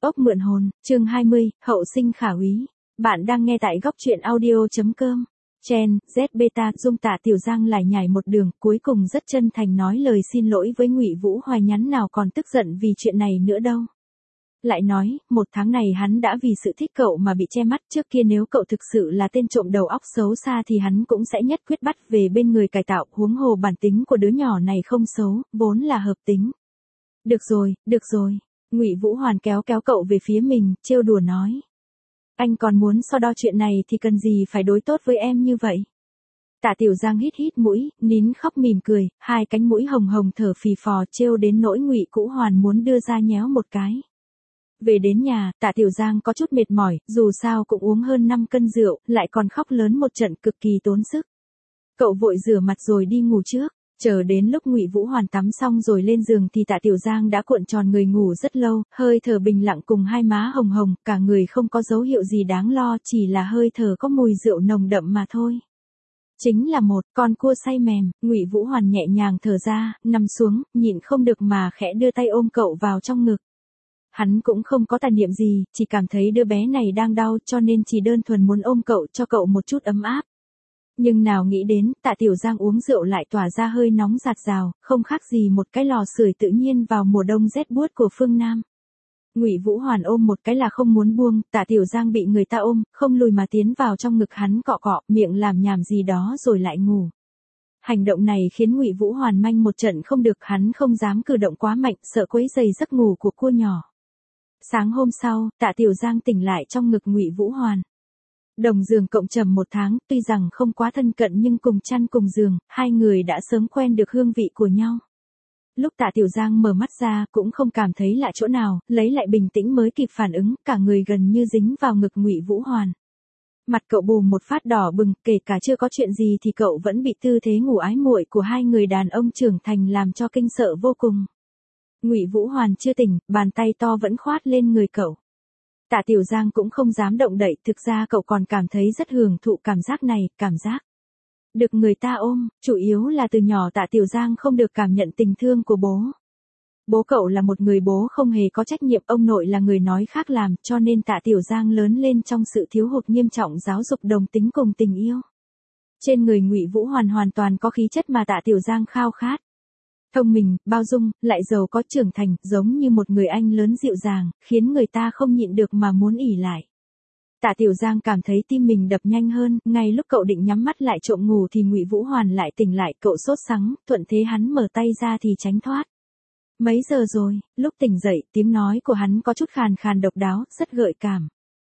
Ốc mượn hồn, chương 20, hậu sinh khả úy. Bạn đang nghe tại góc truyện audio.com. Chen, Z beta, Dung Tạ Tiểu Giang lải nhải một đường, cuối cùng rất chân thành nói lời xin lỗi với Ngụy Vũ Hoài, nhắn nào còn tức giận vì chuyện này nữa đâu. Lại nói, 1 tháng này hắn đã vì sự thích cậu mà bị che mắt, trước kia nếu cậu thực sự là tên trộm đầu óc xấu xa thì hắn cũng sẽ nhất quyết bắt về bên người cải tạo, huống hồ bản tính của đứa nhỏ này không xấu, vốn là hợp tính. Được rồi. Ngụy Vũ Hoàn kéo cậu về phía mình, trêu đùa nói. Anh còn muốn so đo chuyện này thì cần gì phải đối tốt với em như vậy. Tạ Tiểu Giang hít mũi, nín khóc mỉm cười, hai cánh mũi hồng hồng thở phì phò, trêu đến nỗi Ngụy Vũ Hoàn muốn đưa ra nhéo một cái. Về đến nhà, Tạ Tiểu Giang có chút mệt mỏi, dù sao cũng uống hơn 5 cân rượu, lại còn khóc lớn một trận cực kỳ tốn sức. Cậu vội rửa mặt rồi đi ngủ trước. Chờ đến lúc Ngụy Vũ Hoàn tắm xong rồi lên giường thì Tạ Tiểu Giang đã cuộn tròn người ngủ rất lâu, hơi thở bình lặng cùng hai má hồng hồng, cả người không có dấu hiệu gì đáng lo, chỉ là hơi thở có mùi rượu nồng đậm mà thôi. Chính là một con cua say mềm. Ngụy Vũ Hoàn nhẹ nhàng thở ra, nằm xuống, nhịn không được mà khẽ đưa tay ôm cậu vào trong ngực. Hắn cũng không có tà niệm gì, chỉ cảm thấy đứa bé này đang đau cho nên chỉ đơn thuần muốn ôm cậu cho cậu một chút ấm áp. Nhưng nào nghĩ đến, Tạ Tiểu Giang uống rượu lại tỏa ra hơi nóng rạt rào, không khác gì một cái lò sưởi tự nhiên vào mùa đông rét buốt của phương Nam. Ngụy Vũ Hoàn ôm một cái là không muốn buông, Tạ Tiểu Giang bị người ta ôm, không lùi mà tiến vào trong ngực hắn cọ cọ, miệng làm nhảm gì đó rồi lại ngủ. Hành động này khiến Ngụy Vũ Hoàn manh một trận không được, hắn không dám cử động quá mạnh, sợ quấy rầy giấc ngủ của cua nhỏ. Sáng hôm sau, Tạ Tiểu Giang tỉnh lại trong ngực Ngụy Vũ Hoàn. Đồng giường cộng trầm 1 tháng, tuy rằng không quá thân cận nhưng cùng chăn cùng giường, hai người đã sớm quen được hương vị của nhau. Lúc Tạ Tiểu Giang mở mắt ra cũng không cảm thấy lạ chỗ nào, lấy lại bình tĩnh mới kịp phản ứng, cả người gần như dính vào ngực Ngụy Vũ Hoàn. Mặt cậu bùm một phát đỏ bừng, kể cả chưa có chuyện gì thì cậu vẫn bị tư thế ngủ ái muội của hai người đàn ông trưởng thành làm cho kinh sợ vô cùng. Ngụy Vũ Hoàn chưa tỉnh, bàn tay to vẫn khoát lên người cậu. Tạ Tiểu Giang cũng không dám động đậy, thực ra cậu còn cảm thấy rất hưởng thụ cảm giác này, cảm giác được người ta ôm, chủ yếu là từ nhỏ Tạ Tiểu Giang không được cảm nhận tình thương của bố. Bố cậu là một người bố không hề có trách nhiệm, ông nội là người nói khác làm, cho nên Tạ Tiểu Giang lớn lên trong sự thiếu hụt nghiêm trọng giáo dục đồng tính cùng tình yêu. Trên người Ngụy Vũ Hoàn hoàn toàn có khí chất mà Tạ Tiểu Giang khao khát. Thông minh, bao dung, lại giàu có, trưởng thành, giống như một người anh lớn dịu dàng, khiến người ta không nhịn được mà muốn ỷ lại. Tạ Tiểu Giang cảm thấy tim mình đập nhanh hơn, ngay lúc cậu định nhắm mắt lại trộm ngủ thì Ngụy Vũ Hoàn lại tỉnh lại, cậu sốt sắng, thuận thế hắn mở tay ra thì tránh thoát. Mấy giờ rồi? Lúc tỉnh dậy, tiếng nói của hắn có chút khàn khàn độc đáo, rất gợi cảm.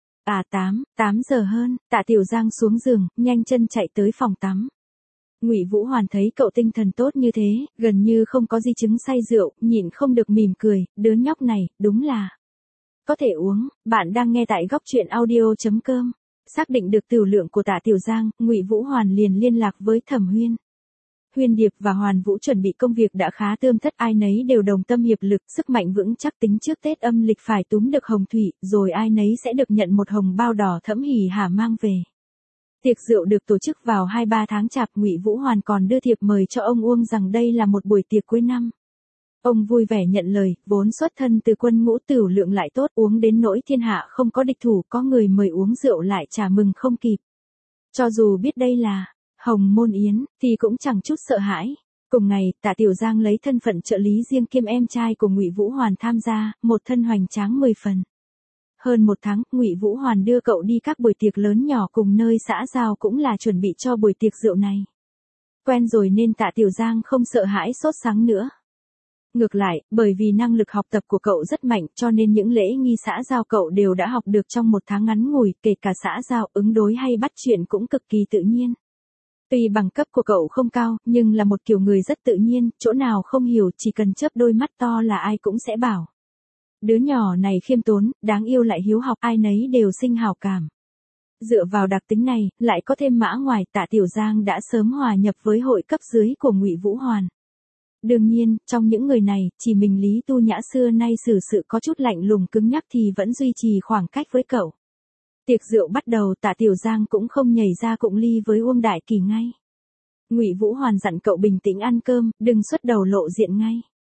8 giờ hơn. Tạ Tiểu Giang xuống giường, nhanh chân chạy tới phòng tắm. Ngụy Vũ Hoàn thấy cậu tinh thần tốt như thế, gần như không có di chứng say rượu, nhịn không được mỉm cười, đứa nhóc này, đúng là có thể uống. Bạn đang nghe tại góc truyện audio.com. Xác định được tửu lượng của Tạ Tiểu Giang, Ngụy Vũ Hoàn liền liên lạc với Thẩm Huyên. Huyên Điệp và Hoàn Vũ chuẩn bị công việc đã khá tươm tất, ai nấy đều đồng tâm hiệp lực, sức mạnh vững chắc, tính trước Tết âm lịch phải túm được hồng thủy, rồi ai nấy sẽ được nhận một hồng bao đỏ thẫm hỉ hả mang về. Tiệc rượu được tổ chức vào 2-3 tháng chạp, Ngụy Vũ Hoàn còn đưa thiệp mời cho ông Uông rằng đây là một buổi tiệc cuối năm. Ông vui vẻ nhận lời, vốn xuất thân từ quân ngũ, tửu lượng lại tốt, uống đến nỗi thiên hạ không có địch thủ, có người mời uống rượu lại chả mừng không kịp. Cho dù biết đây là Hồng Môn Yến, thì cũng chẳng chút sợ hãi. Cùng ngày, Tạ Tiểu Giang lấy thân phận trợ lý riêng kiêm em trai của Ngụy Vũ Hoàn tham gia, một thân hoành tráng 10 phần. Hơn 1 tháng, Ngụy Vũ Hoàn đưa cậu đi các buổi tiệc lớn nhỏ cùng nơi xã giao cũng là chuẩn bị cho buổi tiệc rượu này. Quen rồi nên Tạ Tiểu Giang không sợ hãi sốt sắng nữa. Ngược lại, bởi vì năng lực học tập của cậu rất mạnh cho nên những lễ nghi xã giao cậu đều đã học được trong 1 tháng ngắn ngủi, kể cả xã giao, ứng đối hay bắt chuyện cũng cực kỳ tự nhiên. Tuy bằng cấp của cậu không cao, nhưng là một kiểu người rất tự nhiên, chỗ nào không hiểu chỉ cần chớp đôi mắt to là ai cũng sẽ bảo. Đứa nhỏ này khiêm tốn, đáng yêu lại hiếu học, ai nấy đều sinh hảo cảm. Dựa vào đặc tính này, lại có thêm mã ngoài, Tạ Tiểu Giang đã sớm hòa nhập với hội cấp dưới của Ngụy Vũ Hoàn. Đương nhiên, trong những người này, chỉ mình Lý Tu Nhã xưa nay xử sự có chút lạnh lùng cứng nhắc thì vẫn duy trì khoảng cách với cậu. Tiệc rượu bắt đầu, Tạ Tiểu Giang cũng không nhảy ra cụng ly với Uông Đại Kỳ ngay. Ngụy Vũ Hoàn dặn cậu bình tĩnh ăn cơm, đừng xuất đầu lộ diện ngay.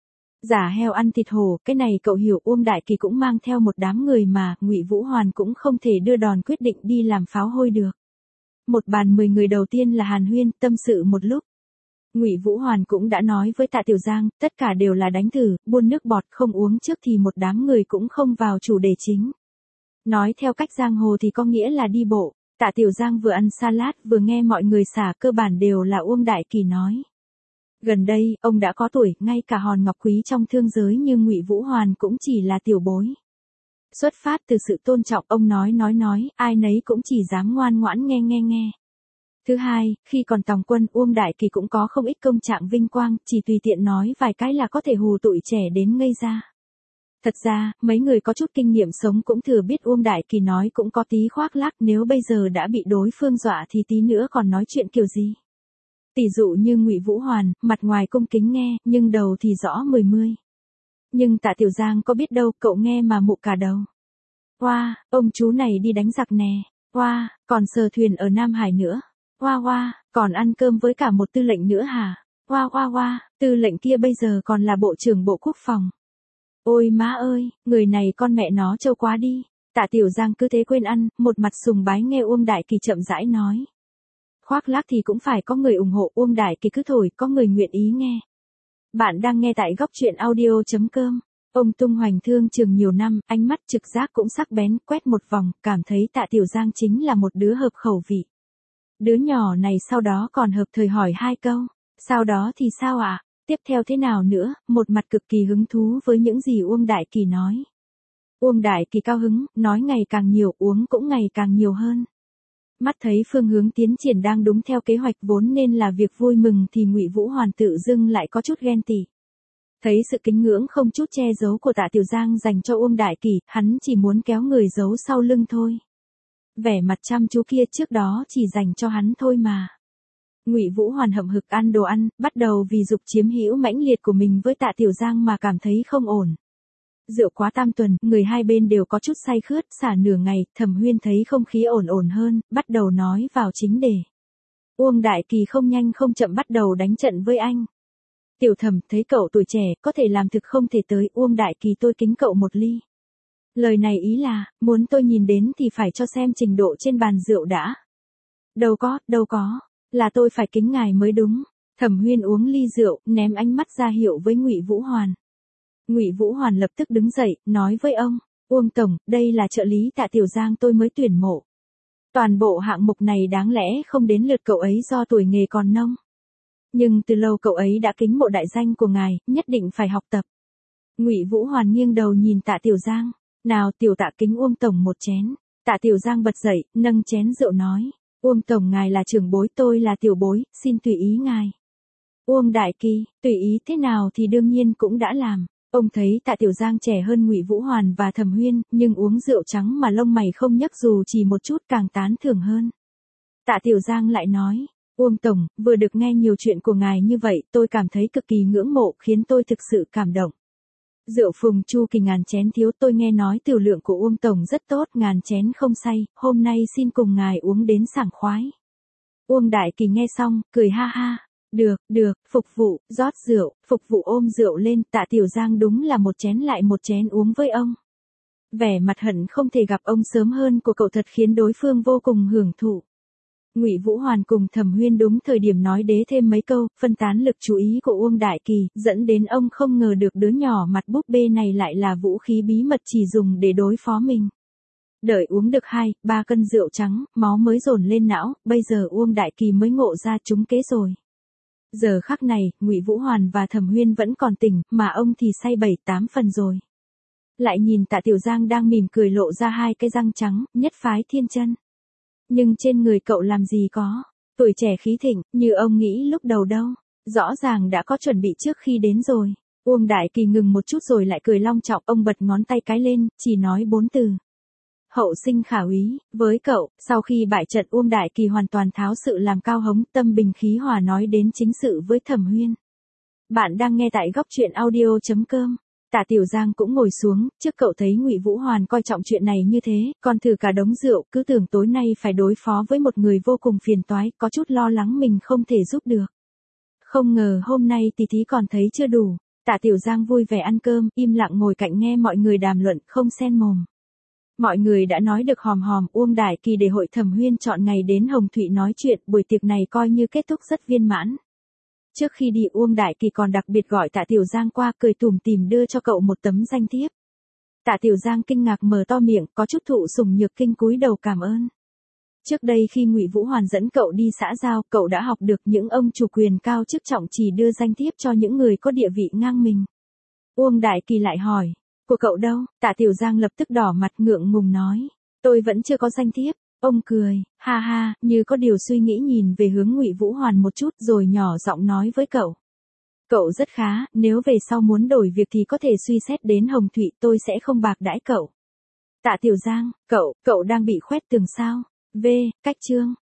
Giả heo ăn thịt hổ, cái này cậu hiểu. Uông Đại Kỳ cũng mang theo một đám người mà, Ngụy Vũ Hoàn cũng không thể đưa đòn quyết định đi làm pháo hôi được. Một bàn 10 người đầu tiên là hàn huyên, tâm sự một lúc. Ngụy Vũ Hoàn cũng đã nói với Tạ Tiểu Giang, tất cả đều là đánh thử, buôn nước bọt không uống trước thì một đám người cũng không vào chủ đề chính. Nói theo cách giang hồ thì có nghĩa là đi bộ. Tạ Tiểu Giang vừa ăn salad vừa nghe mọi người xả, cơ bản đều là Uông Đại Kỳ nói. Gần đây, ông đã có tuổi, ngay cả hòn ngọc quý trong thương giới như Ngụy Vũ Hoàn cũng chỉ là tiểu bối. Xuất phát từ sự tôn trọng, ông nói, ai nấy cũng chỉ dám ngoan ngoãn nghe. Thứ hai, khi còn tòng quân, Uông Đại Kỳ cũng có không ít công trạng vinh quang, chỉ tùy tiện nói vài cái là có thể hù tụi trẻ đến ngây ra. Thật ra, mấy người có chút kinh nghiệm sống cũng thừa biết Uông Đại Kỳ nói cũng có tí khoác lác, nếu bây giờ đã bị đối phương dọa thì tí nữa còn nói chuyện kiểu gì. Tỷ dụ như Ngụy Vũ Hoàn, mặt ngoài cung kính nghe, nhưng đầu thì rõ mười. Nhưng Tạ Tiểu Giang có biết đâu, cậu nghe mà mụ cả đầu. Oa, ông chú này đi đánh giặc nè. Oa, còn sờ thuyền ở Nam Hải nữa. Oa, còn ăn cơm với cả một tư lệnh nữa hả? Oa, tư lệnh kia bây giờ còn là bộ trưởng Bộ Quốc phòng. Ôi má ơi, người này con mẹ nó trâu quá đi. Tạ Tiểu Giang cứ thế quên ăn, một mặt sùng bái nghe Uông Đại Kỳ chậm rãi nói. Khoác lác thì cũng phải có người ủng hộ, Uông Đại Kỳ cứ thổi, có người nguyện ý nghe. Bạn đang nghe tại góc truyện audio.com. Ông tung hoành thương trường nhiều năm, ánh mắt trực giác cũng sắc bén, quét một vòng, cảm thấy Tạ Tiểu Giang chính là một đứa hợp khẩu vị. Đứa nhỏ này sau đó còn hợp thời hỏi 2 câu. Sau đó thì sao ạ? Tiếp theo thế nào nữa? Một mặt cực kỳ hứng thú với những gì Uông Đại Kỳ nói. Uông Đại Kỳ cao hứng, nói ngày càng nhiều, uống cũng ngày càng nhiều hơn. Mắt thấy phương hướng tiến triển đang đúng theo kế hoạch vốn nên là việc vui mừng thì Ngụy Vũ Hoàn tự dưng lại có chút ghen tị. Thấy sự kính ngưỡng không chút che giấu của Tạ Tiểu Giang dành cho Uông Đại Kỳ, hắn chỉ muốn kéo người giấu sau lưng thôi. Vẻ mặt chăm chú kia trước đó chỉ dành cho hắn thôi mà. Ngụy Vũ Hoàn hậm hực ăn đồ ăn, bắt đầu vì dục chiếm hữu mãnh liệt của mình với Tạ Tiểu Giang mà cảm thấy không ổn. Rượu quá tam tuần, người hai bên đều có chút say khướt, xả nửa ngày, Thẩm Huyên thấy không khí ổn hơn, bắt đầu nói vào chính đề. Uông Đại Kỳ không nhanh không chậm bắt đầu đánh trận với anh. Tiểu Thẩm, thấy cậu tuổi trẻ, có thể làm thực không thể tới, Uông Đại Kỳ tôi kính cậu một ly. Lời này ý là, muốn tôi nhìn đến thì phải cho xem trình độ trên bàn rượu đã. Đâu có, là tôi phải kính ngài mới đúng. Thẩm Huyên uống ly rượu, ném ánh mắt ra hiệu với Ngụy Vũ Hoàn. Ngụy Vũ Hoàn lập tức đứng dậy, nói với ông, Uông Tổng, đây là trợ lý Tạ Tiểu Giang tôi mới tuyển mộ. Toàn bộ hạng mục này đáng lẽ không đến lượt cậu ấy do tuổi nghề còn nông. Nhưng từ lâu cậu ấy đã kính mộ đại danh của ngài, nhất định phải học tập. Ngụy Vũ Hoàn nghiêng đầu nhìn Tạ Tiểu Giang, nào Tiểu Tạ kính Uông Tổng một chén. Tạ Tiểu Giang bật dậy, nâng chén rượu nói, Uông Tổng ngài là trưởng bối, tôi là tiểu bối, xin tùy ý ngài. Uông Đại Kỳ, tùy ý thế nào thì đương nhiên cũng đã làm. Ông thấy Tạ Tiểu Giang trẻ hơn Ngụy Vũ Hoàn và Thẩm Huyên, nhưng uống rượu trắng mà lông mày không nhấc dù chỉ một chút càng tán thưởng hơn. Tạ Tiểu Giang lại nói, Uông Tổng, vừa được nghe nhiều chuyện của ngài như vậy, tôi cảm thấy cực kỳ ngưỡng mộ, khiến tôi thực sự cảm động. Rượu Phùng Chu Kỳ ngàn chén thiếu, tôi nghe nói tiểu lượng của Uông Tổng rất tốt, ngàn chén không say, hôm nay xin cùng ngài uống đến sảng khoái. Uông Đại Kỳ nghe xong, cười ha ha. Được, phục vụ, rót rượu, phục vụ ôm rượu lên, Tạ Tiểu Giang đúng là một chén lại một chén uống với ông. Vẻ mặt hận không thể gặp ông sớm hơn của cậu thật khiến đối phương vô cùng hưởng thụ. Ngụy Vũ Hoàn cùng Thẩm Huyên đúng thời điểm nói đế thêm mấy câu, phân tán lực chú ý của Uông Đại Kỳ, dẫn đến ông không ngờ được đứa nhỏ mặt búp bê này lại là vũ khí bí mật chỉ dùng để đối phó mình. Đợi uống được 2-3 cân rượu trắng, máu mới dồn lên não, bây giờ Uông Đại Kỳ mới ngộ ra trúng kế rồi. Giờ khắc này, Ngụy Vũ Hoàn và Thẩm Huyên vẫn còn tỉnh, mà ông thì say 7-8 phần rồi. Lại nhìn Tạ Tiểu Giang đang mỉm cười lộ ra 2 cái răng trắng, nhất phái thiên chân. Nhưng trên người cậu làm gì có, tuổi trẻ khí thịnh, như ông nghĩ lúc đầu đâu, rõ ràng đã có chuẩn bị trước khi đến rồi. Uông Đại Kỳ ngừng một chút rồi lại cười long trọng, ông bật ngón tay cái lên, chỉ nói 4 từ. Hậu sinh khả úy, với cậu, sau khi bại trận Uông Đại Kỳ hoàn toàn tháo sự làm cao hống, tâm bình khí hòa nói đến chính sự với Thẩm Huyên. Bạn đang nghe tại góc truyện audio.com. Tạ Tiểu Giang cũng ngồi xuống, trước cậu thấy Ngụy Vũ Hoàn coi trọng chuyện này như thế, còn thử cả đống rượu, cứ tưởng tối nay phải đối phó với một người vô cùng phiền toái, có chút lo lắng mình không thể giúp được. Không ngờ hôm nay tỷ thí còn thấy chưa đủ. Tạ Tiểu Giang vui vẻ ăn cơm, im lặng ngồi cạnh nghe mọi người đàm luận, không xen mồm. Mọi người đã nói được hòm hòm, Uông Đại Kỳ để hội thẩm huyên chọn ngày đến Hồng Thụy nói chuyện, buổi tiệc này coi như kết thúc rất viên mãn. Trước khi đi Uông Đại Kỳ còn đặc biệt gọi Tạ Tiểu Giang qua, cười tủm tỉm đưa cho cậu một tấm danh thiếp. Tạ Tiểu Giang kinh ngạc mở to miệng, có chút thụ sủng nhược kinh cúi đầu cảm ơn. Trước đây khi Ngụy Vũ Hoàn dẫn cậu đi xã giao, cậu đã học được những ông chủ quyền cao chức trọng chỉ đưa danh thiếp cho những người có địa vị ngang mình. Uông Đại Kỳ lại hỏi, của cậu đâu? Tạ Tiểu Giang lập tức đỏ mặt ngượng ngùng nói, tôi vẫn chưa có danh thiếp. Ông cười, ha ha, như có điều suy nghĩ nhìn về hướng Ngụy Vũ Hoàn một chút rồi nhỏ giọng nói với cậu. Cậu rất khá, nếu về sau muốn đổi việc thì có thể suy xét đến Hồng Thụy, tôi sẽ không bạc đãi cậu. Tạ Tiểu Giang, cậu đang bị khoét tường sao? Cách chương.